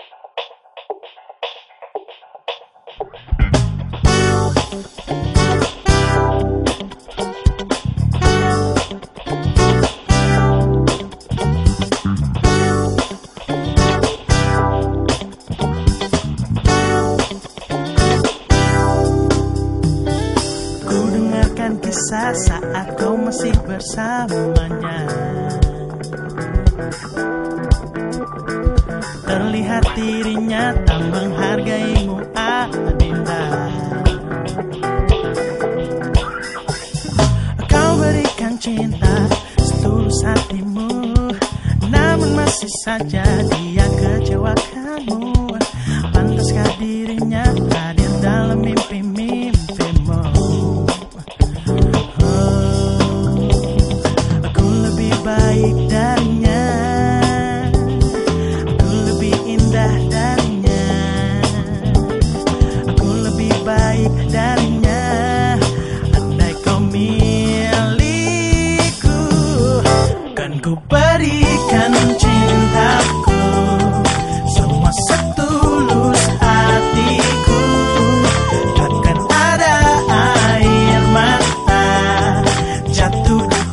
Kisah saat kau masih bersamanya, terlihat dirinya tak menghargaimu, Adinda. Kau berikan cinta setulus hatimu, namun masih saja dia kecewakanmu. Pantaskah dirinya hadir dalam mimpi-mimpimu? Baik darinya, aku lebih indah darinya, aku lebih baik darinya. Andai kau milikku, kan ku berikan cintaku, semua setulus hatiku. Takkan ada air mata jatuh di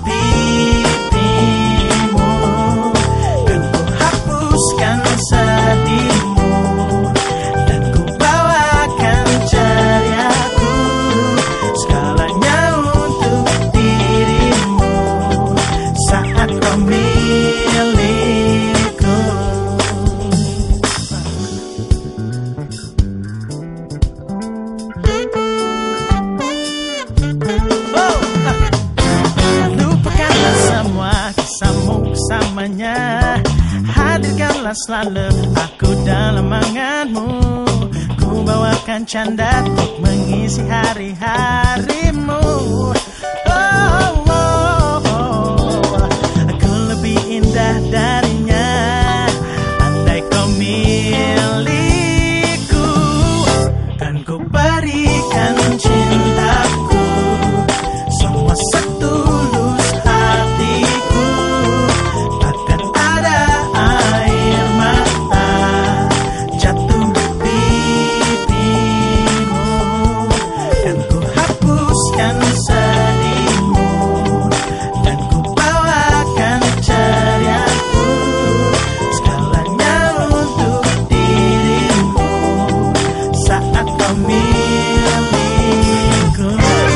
sedihmu, dan ku bawakan ceriaku, segalanya untuk dirimu saat kau milikku. Lupakanlah semua kisahmu bersamanya, hadirkanlah selalu aku dalam anganmu. Ku bawakan canda untuk mengisi hari-harimu. Oh, oh, oh. Aku lebih indah darinya, andai kau milikku, kan ku berikan cintaku, semua setulus hatiku. Takkan ada air mata jatuh di pipimu, kan ku hapuskan sedihmu, dan ku bawakan ceriaku, segalanya untuk dirimu saat kau milikku.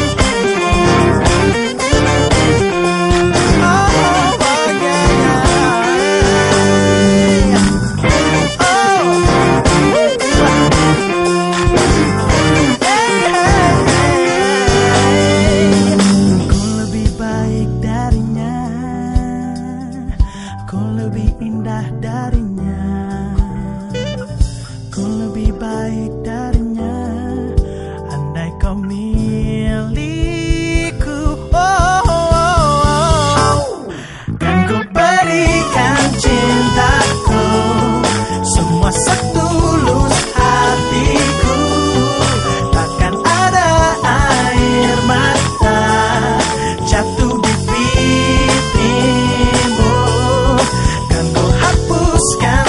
Ku lebih indah darinya, ku lebih baik darinya, andai kau milikku. Oh, oh, oh. Kan ku berikan cintaku, semua setulus hatiku. Takkan ada air mata jatuh di pipimu, kan ku hapuskan